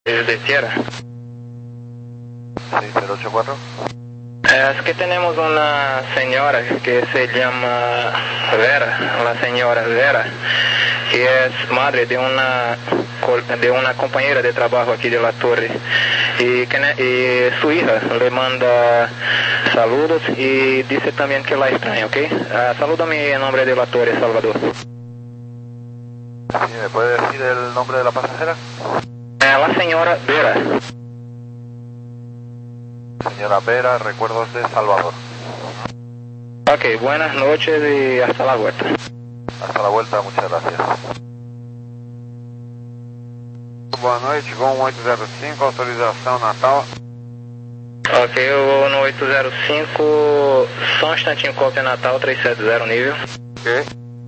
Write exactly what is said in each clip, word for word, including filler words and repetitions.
de tierra. seis cero ocho cuatro. Es que tenemos una señora que se llama Vera, la señora Vera, que es madre de una de una compañera de trabajo aquí de la torre, y, que, y su hija le manda saludos y dice también que la extraña, ¿ok? Uh, salúdame en nombre de la torre, Salvador. Sí, ¿me puede decir el nombre de la pasajera? Uh, la señora Vera. Señora Vera, recuerdos de Salvador. Ok, buenas noches y hasta la vuelta. Hasta la vuelta, muchas gracias. Boa noite, Gol oito zero cinco, autorização Natal. Ok, eu vou no oito zero cinco, só um instantinho, cópia Natal três sete zero nível. Ok.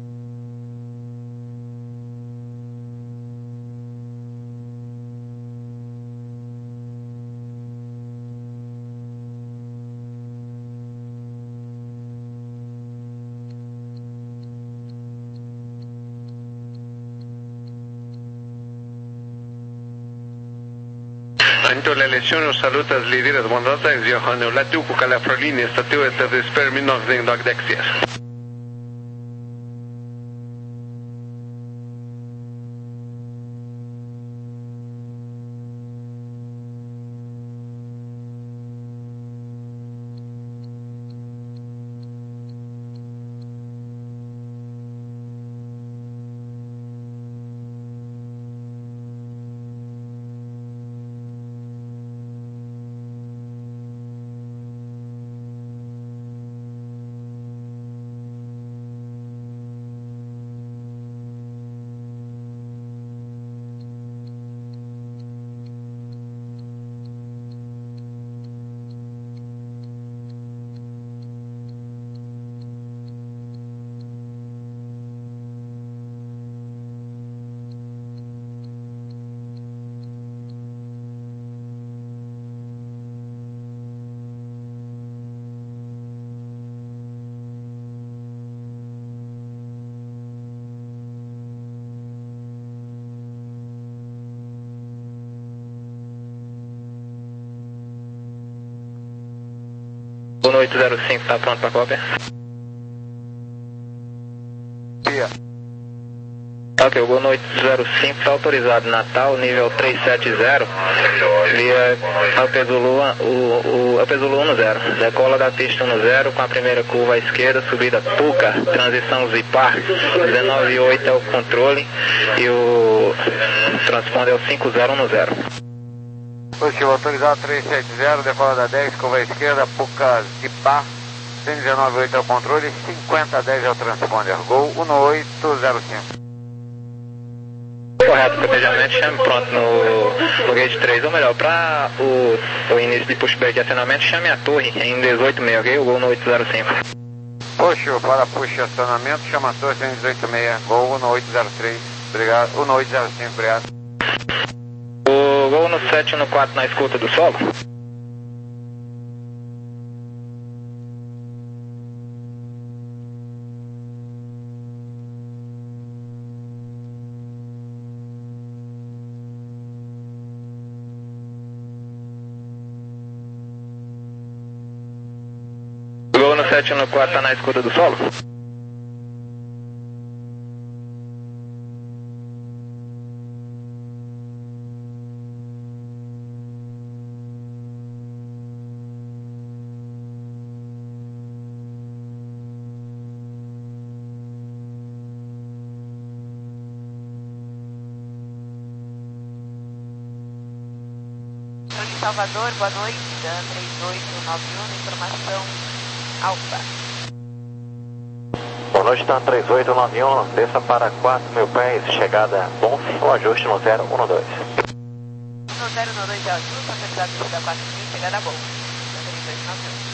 Pentru la leziunul salutas lideres mondata iz Johanu Latiu cu calafrolini statiu este vesper minov din dag dexier. O oito zero cinco está pronto para cópia? Dia. Ok, o Gol oito zero cinco está autorizado Natal, nível três sete zero, via Alpezulu, o, o Alpezulu um zero. Decola da pista um zero com a primeira curva à esquerda, subida Puca, transição Zipar, dezenove oito é o controle e o transponder é o cinco zero um zero. Positivo, autorizado três sete zero, decola da dez, curva à esquerda, Puca Zipar, cento e dezenove oito é o controle, cinquenta dez é o transponder. Gol um oito zero cinco. Correto, cotejamento, chame pronto no, no gate três, ou melhor, para o, o início de pushback de acionamento, chame a torre em dezoito seis, ok? O Gol no oito zero cinco. Puxo para push acionamento, chama a torre em dezoito seis, Gol no oito zero três, obrigado, no oito zero cinco, obrigado. O Gol no sete um quatro na escuta do solo. Gol no sete um quatro tá na escuta do solo. Salvador, boa noite, da três oito nove um, informação Alfa. Boa noite, da três oito nove um, desça para quatro mil pés, chegada Bonf, o ajuste no zero um dois. No zero um dois é o ajuste, autorizado descida quatro mil, chegada Bonf, da três oito nove um.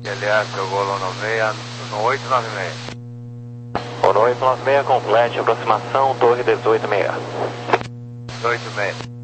L S, eu vou no seis, no oito nove seis. Ono oito nove seis, complete, aproximação, torre dezoito seis. dezoito seis.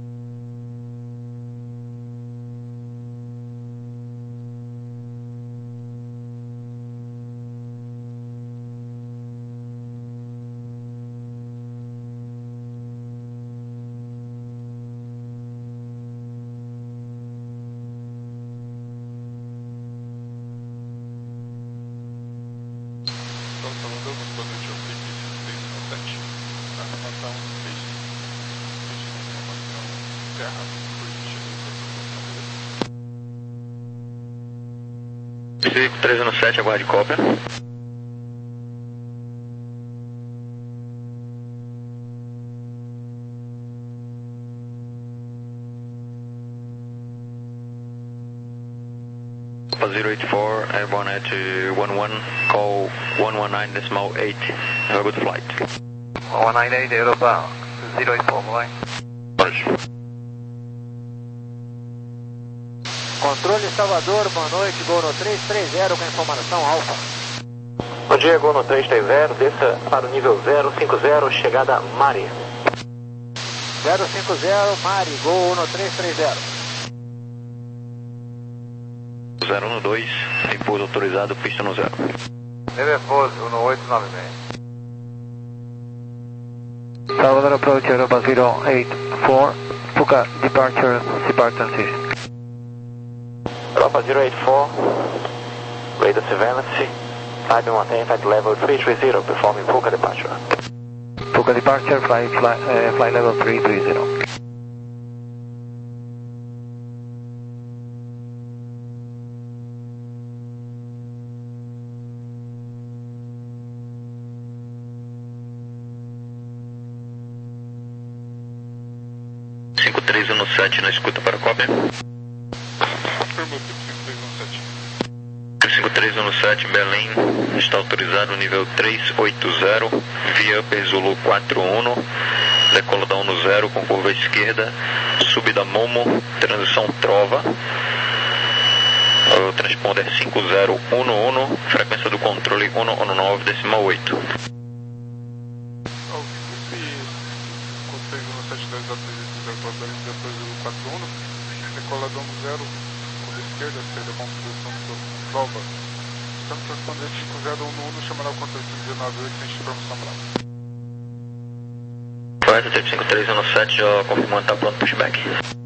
Psico três um sete, aguarde cópia. zero eight four, airborne at one one, call one one nine decimal eight. Have a good flight. one nine eight, Europa, zero eight four, vai. Controle Salvador, boa noite, Gol no três três zero com informação alfa. Bom dia, Gol no três três zero, desça para o nível zero cinco zero, chegada Mari. zero cinco zero, Mari, Gol no três três zero. zero um dois, repouso autorizado, pista no zero. Repouso, no oito nove seis. Salvador approach Europa zero eight four, Puka departure, depart transition. Europa zero eight four, radar surveillance, type maintain flight level three three zero, performing Puka departure. Puka departure, fly, fly, uh, fly level three three zero. cinco três um sete na escuta para cópia. cinco três um sete, Belém, está autorizado nível três oito zero, via Upper Zulu quatro um, decoladão no zero com curva esquerda, subida Momo, transição Trova, o transponder cinco zero um um, frequência do controle um um nove decimal oito. Decoladão no zero, curva esquerda, seja bom posição do prova. Estamos transpondendo cinco zero um um, chamará o controle dezenove oito, sem informação brava. Correto, cinco três um sete, já confirmando, está pronto, pushback.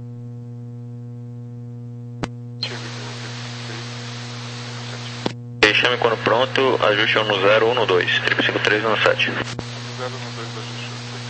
E chame quando pronto, ajuste no zero um dois, cinco três um sete. zero um dois, ajuste.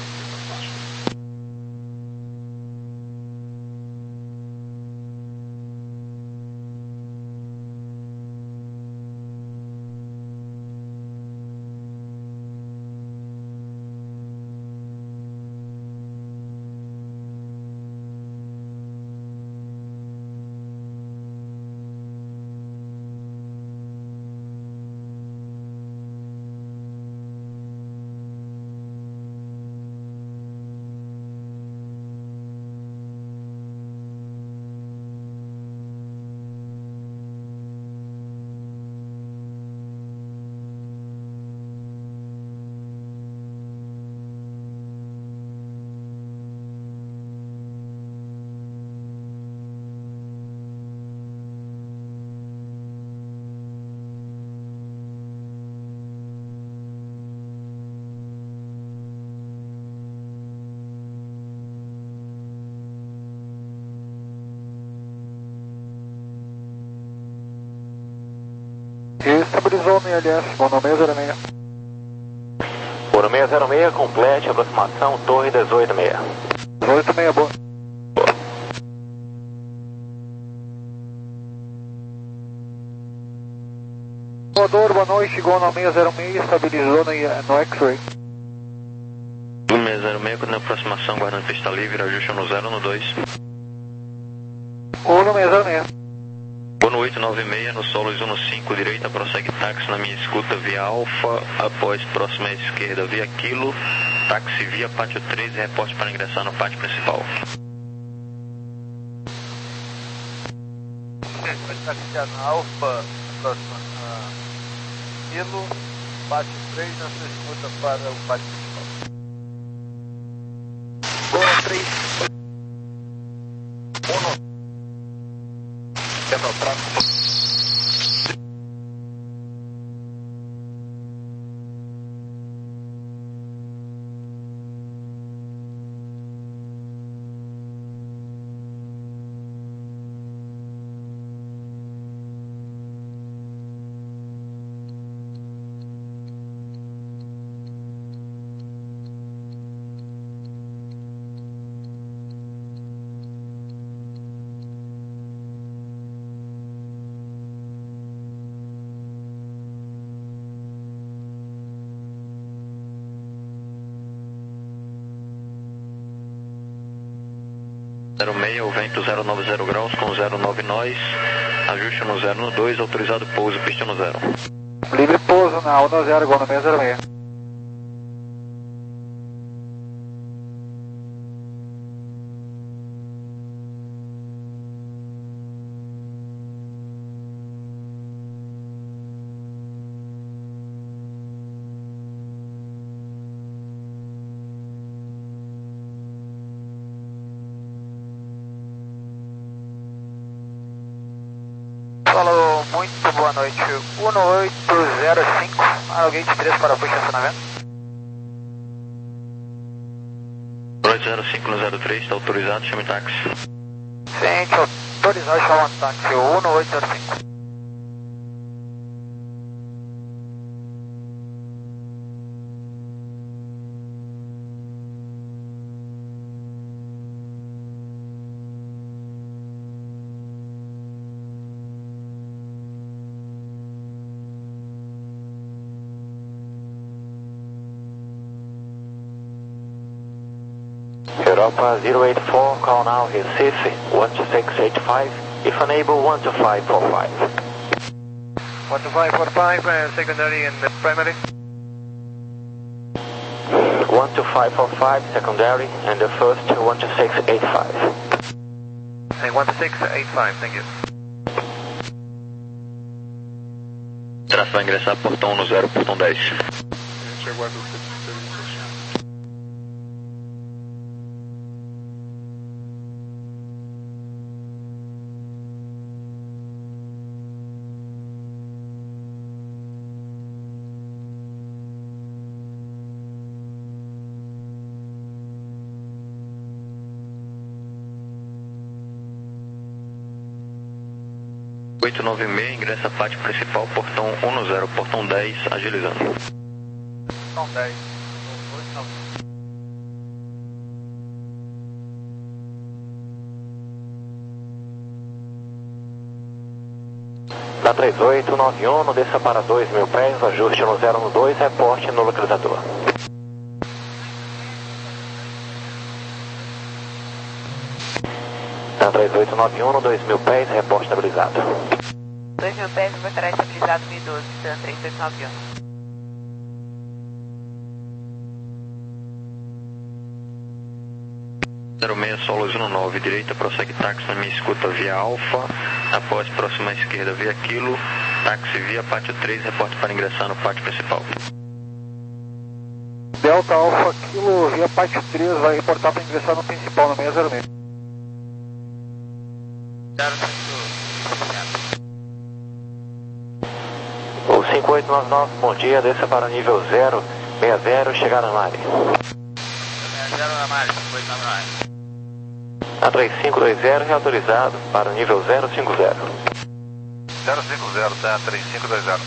Estabilizou no I L S, Bono seis zero seis. Bono seis zero seis, complete, aproximação, torre dezoito seis. dezoito seis, boa. Salvador, boa noite, Gol no seis zero seis, estabilizou no, no X-Ray. seis zero seis, na aproximação, guardando pista livre, ajuste no zero um dois. Bono seis zero seis. Bono oito nove seis, no solo um cinco, direita, prossegue táxi na minha escuta via Alfa, após próxima esquerda via Kilo, táxi via pátio três e reporte para ingressar no pátio principal. Alfa, próxima. Ah, Kilo, bate três na sua escuta para o bate principal. Boa, três. um. Central Track. zero seis, o vento zero nove zero graus com zero nove nós, ajuste no zero no dois, autorizado pouso, pista no zero. Livre pouso na um zero, gol no seis zero seis. Falou, muito boa noite. um oito zero cinco, Aerogate três para o estacionamento. oito zero cinco no zero três, está autorizado, chame táxi. Ciente, autorizado, chama táxi, um oito zero cinco. Europa zero eight four, call now Recife one two six eight five, if unable one two five four five. one two five four five, uh, secondary and primary. one two five four five, secondary, and the first one two six eight five. Hey, one two six eight five, thank you. Tráfego vai ingressar portão no zero, portão dez. A gente aguarda o serviço. oito nove seis, ingressa pátio principal, portão um zero, portão dez, agilizando. Portão dez. Na três oito nove um, desça para dois mil pés, ajuste no zero no dois, reporte no localizador. Na três oito nove um, dois mil pés, reporte estabilizado. dois mil pés, vai estar estabilizado mil e doze, Sam três oito nove um. zero seis, solo um nove, direita, prossegue táxi na minha escuta via Alfa, após próxima à esquerda via Kilo, táxi via pátio três, reporte para ingressar no pátio principal. Delta Alfa Kilo via pátio três, vai reportar para ingressar no principal no seis zero seis. O cinco oito nove nove, bom dia, desça para nível zero seis zero, chegar na Mari. zero na Mari, cinco oito nove nove. A três cinco dois zero, reautorizado para nível zero cinco zero. zero cinco zero, tá? três cinco dois zero.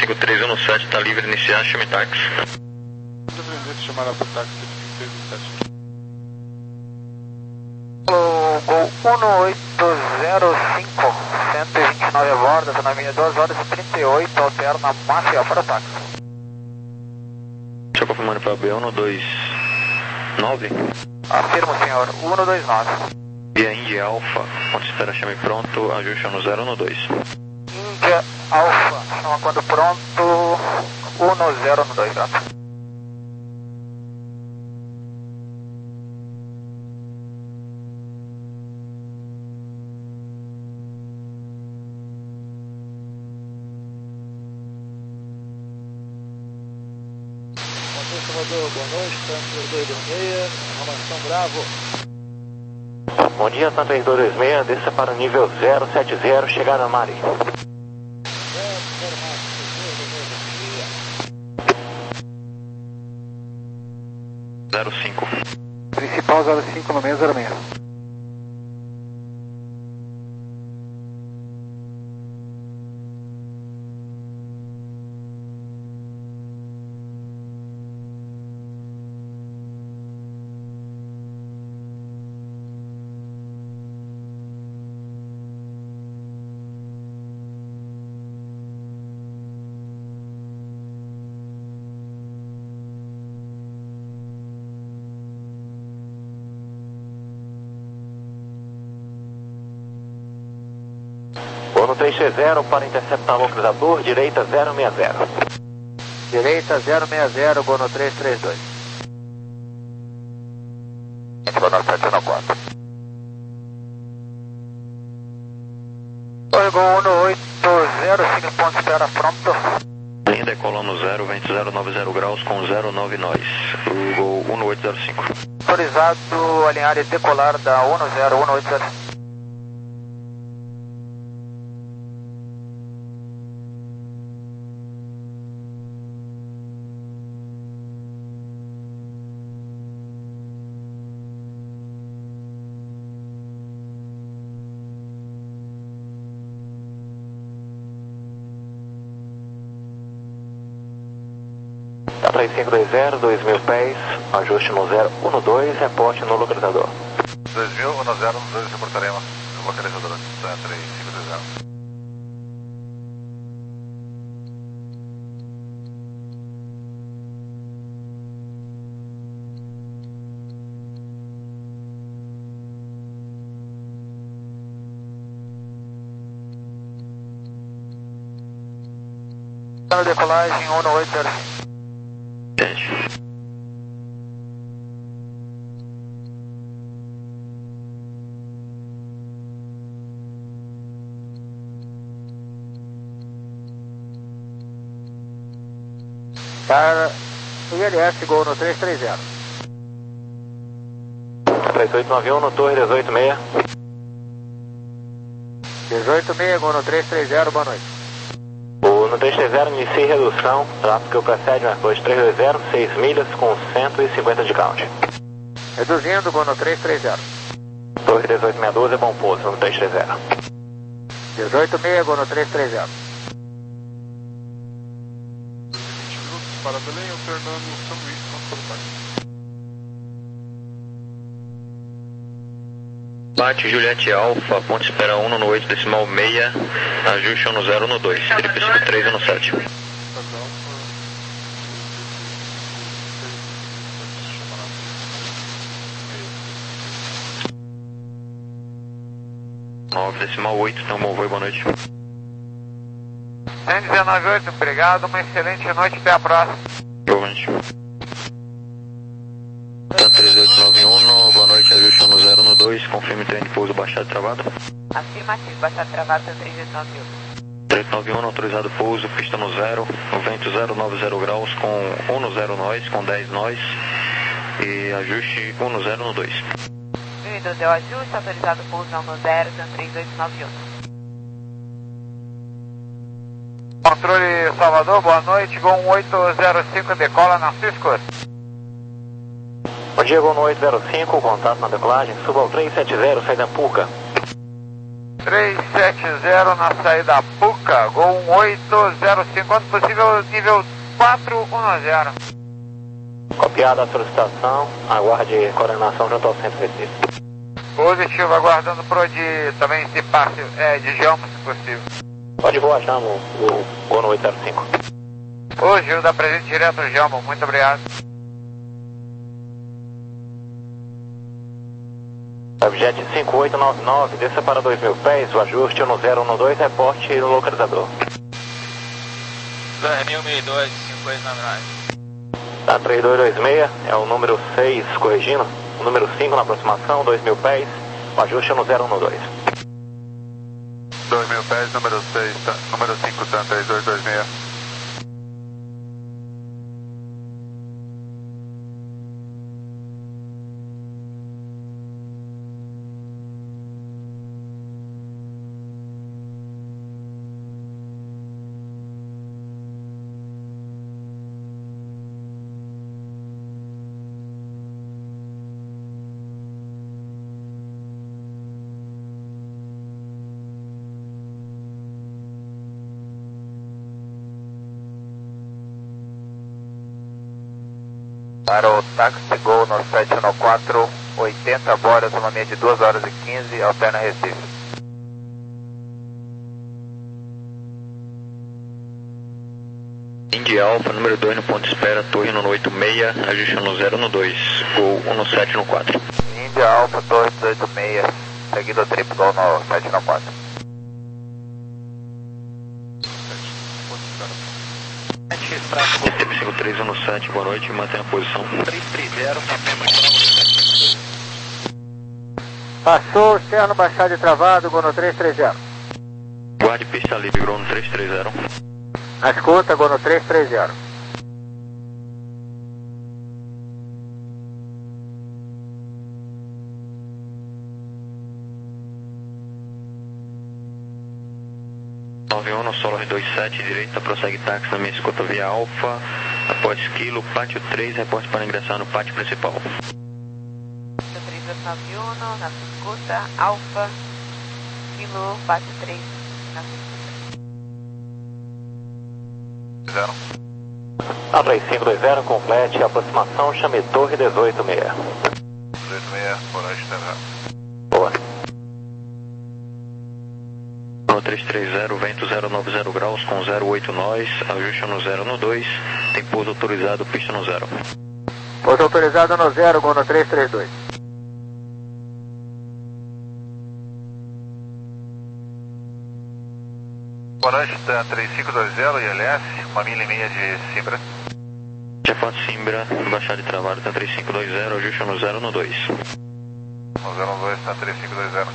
cinco três um sete, está livre, iniciar, chame táxi. Depender se chamar para o táxi três um sete. Alô, Gol um oito zero cinco, cento e vinte e nove a bordo, está na linha duas horas e trinta e oito, alterna Maceió para o táxi. Deixa eu confirmando para B um dois nove. Afirmo, senhor, um dois nove. Via Índia Alfa, quando espera chame pronto, ajuste no zero um dois. Índia Alfa, chama quando pronto, um zero um dois, gato. Salvador, boa noite, Santa três dois seis, informação Bravo. Bom dia, Santa três dois seis, desça para o nível zero sete zero, chegada a Mari. zero cinco. Principal zero cinco no meio zero seis. Bono três três zero para interceptar localizador, direita zero seis zero. Direita zero seis zero, Bono três três dois. Bono sete um quatro. Oi, Gol um oito zero cinco, ponto espera pronto. Linha decolando zero, vento zero nove zero graus com zero nove nós. O Gol um oito zero cinco. Autorizado alinhar e decolar da um zero um oito zero. três cinco dois zero, dois mil pés, ajuste no zero um dois, reporte no localizador. dois mil, um zero um dois, reportaremos no localizador, três cinco dois zero. Decolagem um oito zero. Para o I L S, Gol no três três zero. três oito nove um no Torre dezoito seis. dezoito seis, Gol no três três zero, boa noite. O no três três zero inicie redução, tráfego que o precede na dois três dois zero, seis milhas com cento e cinquenta de count. Reduzindo, Gol no três três zero. Torre dezoito seis doze, bom pouso no três três zero. dezoito seis, Gol no três três zero. vinte minutos para Belém, alternando São Luís com São Paulo. Bate Juliette Alfa, ponto espera um no oito decimal seis, ajuste no zero no dois, trip cinco três um sete. nove decimal oito, então bom voo, boa noite. cento e dezenove oito, obrigado, uma excelente noite, até a próxima. Boa noite. Tanto três oito nove um, boa noite, ajuste no zero no dois, confirme treino de pouso baixado e travado. Afirmativo, baixado travado, três oito nove um. três nove um, autorizado pouso, pista no zero, o vento zero nove zero graus com um no zero nós, com dez nós, e ajuste um no zero no dois. mil e doze é o ajuste, autorizado pouso um no zero, três oito nove um. Controle Salvador, boa noite, Gol um oito zero cinco, decola na Cisco. Bom dia, Gol no oito zero cinco, contato na decolagem, suba ao três sete zero, saída Puca. três sete zero na saída Puca, Gol um oito zero cinco, quando possível, nível quatro um zero. Copiada a solicitação, aguarde coordenação junto ao centro Recife. Positivo, aguardando pro de também se passe, é, de Jamo, se possível. Pode voar, chamo o Gol no oito zero cinco. Ô, Gil, dá presente direto ao Jamo, muito obrigado. Objet cinco oito nove nove, desça para dois mil pés, o ajuste no zero um dois, reporte no localizador. dois mil e dois, cinco oito nove nove. Tá, três dois dois seis, é o número seis corrigindo, o número cinco na aproximação, dois mil pés, o ajuste no zero um dois. dois mil pés, número seis, tá, número cinco, tá, três dois dois seis. Para o táxi Gol no sete um quatro, oitenta bora, autonomia de duas horas e quinze, alterna Recife. Indy Alfa, número dois no ponto de espera, torre no oito seis, ajuste no zero um dois, Gol um no sete um quatro. Indy Alfa, torre dois oito seis, seguindo o trip Gol no sete um quatro. Recebe cinco três um no sete, boa noite, mantenha a posição. três três zero, Passou, externo, baixado e travado, Gol no três três zero. Guarde pista livre, Gol no três três zero. Na escuta, Gol no três três zero. nove um no solo dois sete, direita, prossegue táxi na minha escuta via Alfa, após quilo, pátio três, reporte para ingressar no pátio principal. três dois nove um, na escuta, Alfa, Kilo, pátio três, na escuta. Zero. A três cinco dois zero, complete a aproximação, chame torre dezoito seis. dezoito seis, por hoje, tá. Boa. No três três zero, vento zero nove zero graus com zero oito nós, ajuste no zero no dois, tem pouso autorizado, pista no zero. Pouso autorizado no zero, Gol no três três dois. Boa noite, tá, três cinco dois zero, I L S, uma milha e meia de Simbra. Chefato Simbra, baixada e travado, tá três cinco dois zero, ajuste no zero no dois. No zero um dois, tá, três cinco dois zero.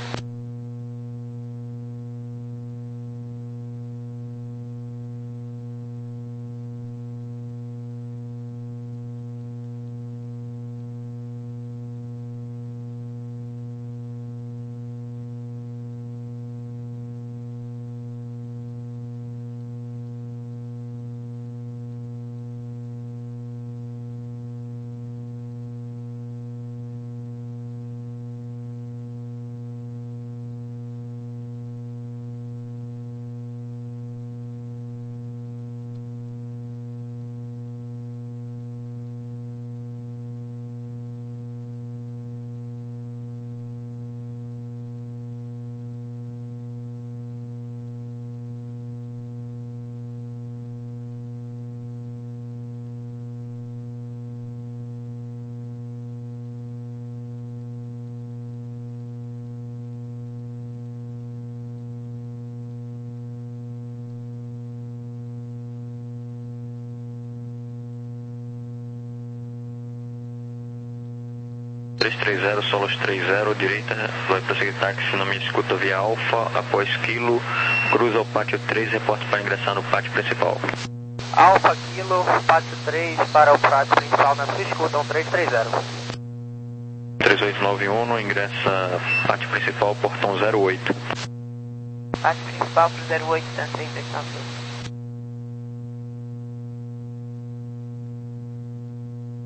três três zero, Solos três zero, direita, vai prosseguir táxi na minha escuta via Alfa, após quilo, cruza o pátio três, reporte para ingressar no pátio principal. Alfa, Kilo, pátio três, para o pátio principal na sua escuta, um três três zero. três oito nove um, ingressa pátio principal, portão zero oito. Pátio principal para o zero oito, tá, três dois nove um.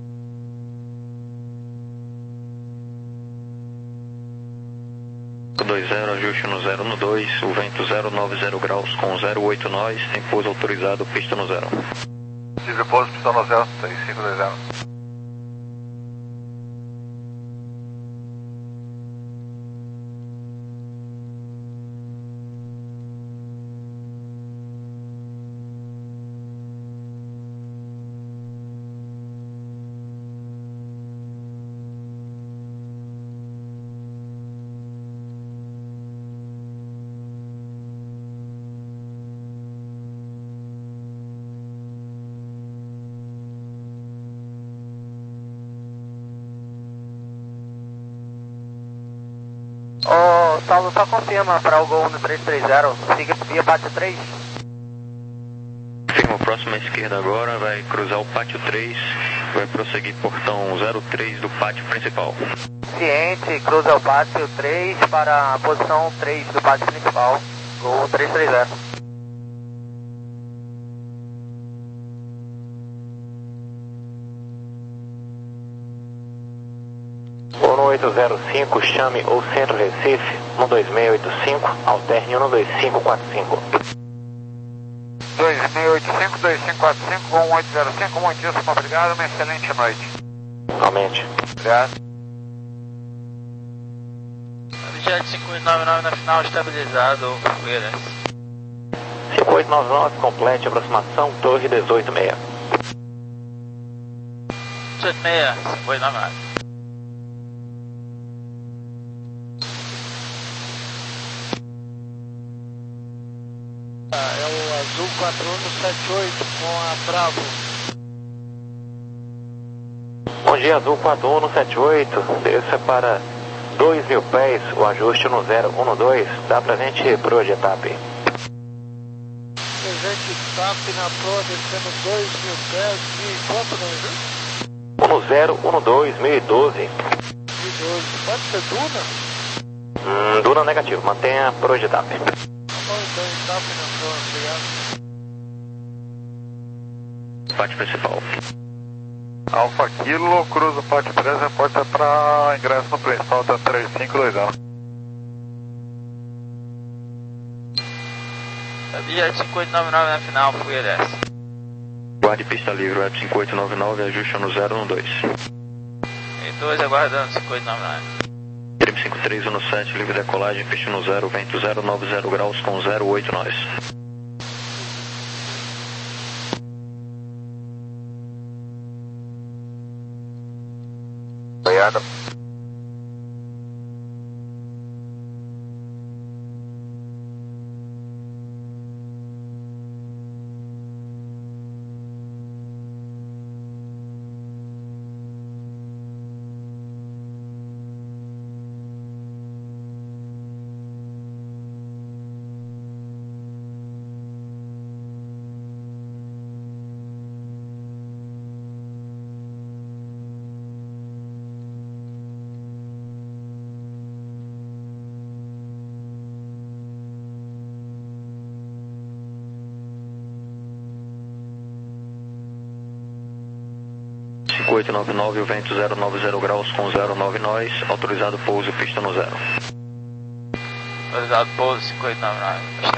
dois dois zero, ajuste no zero um dois, o vento zero nove zero graus com zero oito nós, tem pouso autorizado, pista no zero. Tive pouso, pista no zero, três cinco dois zero. Ô, Saulo, só confirma para o Gol no três três zero, siga via pátio três. Firma, próxima à esquerda agora, vai cruzar o pátio três, vai prosseguir portão zero três do pátio principal. Ciente, cruza o pátio três para a posição três do pátio principal, Gol três três zero. um oito zero cinco, chame o Centro Recife, um dois seis oito cinco, alterne um dois cinco quatro cinco. dois seis oito cinco, dois cinco quatro cinco, um oito zero cinco, muitíssimo obrigado, uma excelente noite. Aumente. Obrigado. Jet cinco oito nove nove na final, estabilizado, Williams. cinco oito nove nove, complete aproximação, torre dezoito seis. dezoito seis, cinco oito nove nove. É o Azul quatro um sete oito com a Bravo. Bom dia, Azul quatro um sete oito, desça para dois mil pés, o ajuste no zero um dois, dá pra gente projetar P. Presente T A P na proa, descendo dois mil pés, mil e quanto não viu? um zero um dois, mil e doze. mil e doze, pode ser Duna? Hum, Duna negativo, mantenha projetar P. Tá bom, então T A P na proa, obrigado. Pátio principal. Alfa Kilo, cruza o pátio três, reporta para ingresso no principal, tá três cinco dois zero. Jet cinco oito nove nove na final, fui L S. Guarde pista livre, web cinco oito nove nove, ajuste no zero um dois. E dois aguardando cinco oito nove nove. Trim cinco três um sete, livre decolagem, pista no zero, vento zero nove zero graus com zero oito nós. Obrigado. cinco oito nove nove, o vento zero nove zero graus com zero nove nós, autorizado pouso, pista no zero. Autorizado pouso cinco oito nove nove.